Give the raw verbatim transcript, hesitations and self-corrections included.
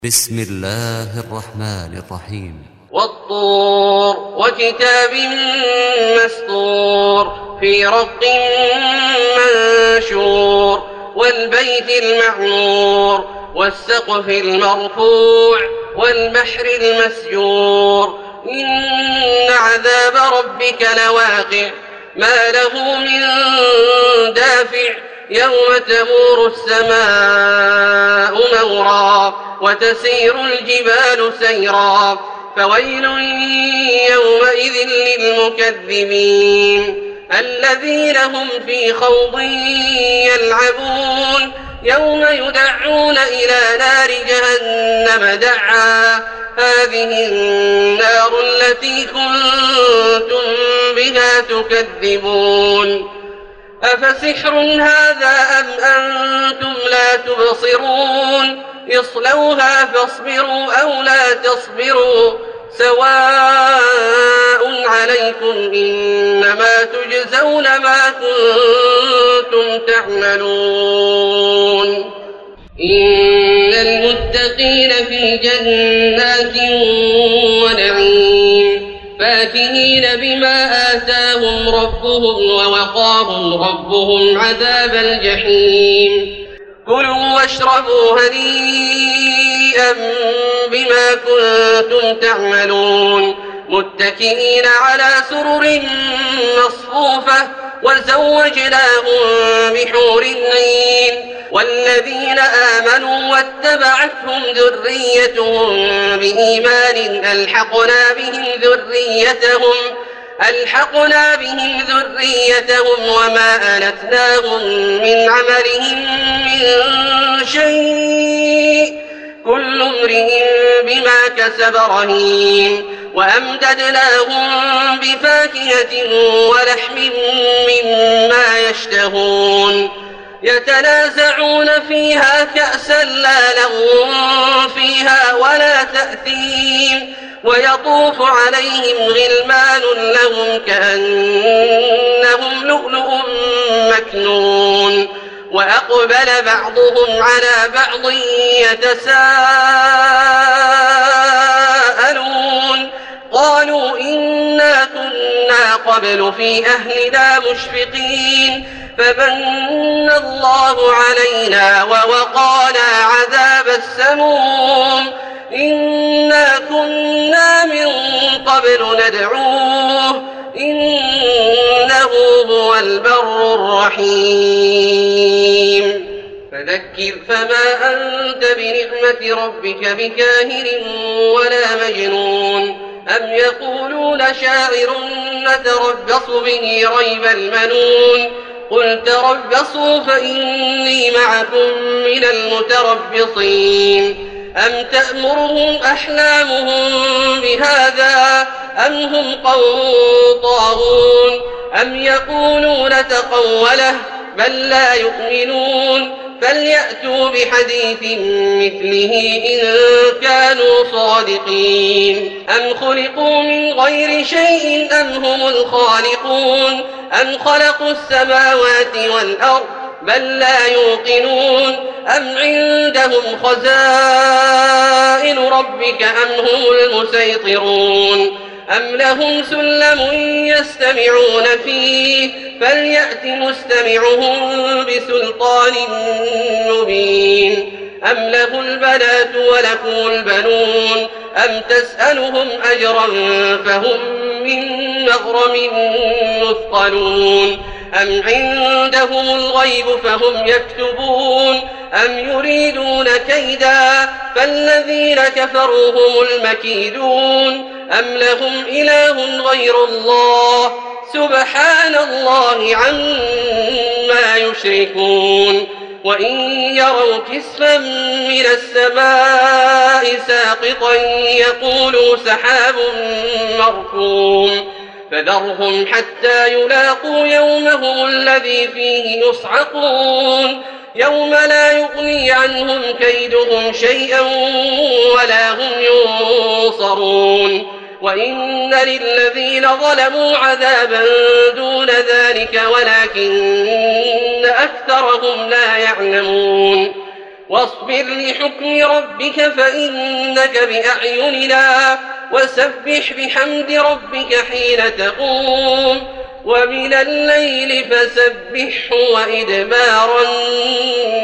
بسم الله الرحمن الرحيم. والطور وكتاب مسطور في رق منشور والبيت المعمور والسقف المرفوع والبحر المسجور إن عذاب ربك لواقع ما له من دافع يوم تمور السماء مورا وتسير الجبال سيرا فويل يومئذ للمكذبين الذين هم في خوض يلعبون يوم يدعون إلى نار جهنم دعا هذه النار التي كنتم بها تكذبون أفسحر هذا أم أنتم لا تبصرون اصلوها فاصبروا أو لا تصبروا سواء عليكم إنما تجزون ما كنتم تعملون إن المتقين في جنات ونعيم فاكهين بما آتاهم ربهم ووقاهم ربهم عذاب الجحيم كلوا واشربوا هنيئا بما كنتم تعملون متكئين على سرر مصفوفة وزوجناهم بحور عين والذين آمنوا واتبعتهم ذريتهم بإيمان ألحقنا بهم ذريتهم ألحقنا بهم ذريتهم وما ألتناهم من عملهم من شيء كل امرئ بما كسب رهين وأمددناهم بفاكهة ولحم مما يشتهون يتنازعون فيها كأسا لا لغو فيها ولا تأثيم ويطوف عليهم غلمان لهم كأنهم لؤلؤ مكنون وأقبل بعضهم على بعض يتساءلون قالوا إنا كنا قبل في أهلنا مشفقين فمن الله علينا ووقانا عذاب السموم إنا كنا من قبل ندعوه إنه هو البر الرحيم فذكر فما أنت بنعمة ربك بكاهن ولا مجنون أم يقولون شاعر نتربص به ريب المنون قل تربصوا فإني معكم من المتربصين أم تأمرهم أحلامهم بهذا أم هم قوم طاغون أم يقولون تقوله بل لا يؤمنون فليأتوا بحديث مثله إن كانوا صادقين أم خلقوا من غير شيء أم هم الخالقون أم خلقوا السماوات والأرض بل لا يوقنون أم عندهم خزائن ربك أم هم المسيطرون أم لهم سلم يستمعون فيه فليأت مستمعهم بسلطان مبين أم له البنات ولكم البنون أم تسألهم أجرا فهم من مغرم مثقلون أم عندهم الغيب فهم يكتبون أم يريدون كيدا فالذين كفروا هم المكيدون أم لهم إله غير الله سبحان الله عما يشركون وإن يروا كسفا من السماء ساقطا يقولوا سحاب مركوم فذرهم حتى يلاقوا يومهم الذي فيه يصعقون يوم لا يغني عنهم كيدهم شيئا ولا هم ينصرون وإن للذين ظلموا عذابا دون ذلك ولكن أكثرهم لا يعلمون واصبر لحكم ربك فإنك بأعيننا وسبح بحمد ربك حين تقوم ومن الليل فسبحه وإدبار النجوم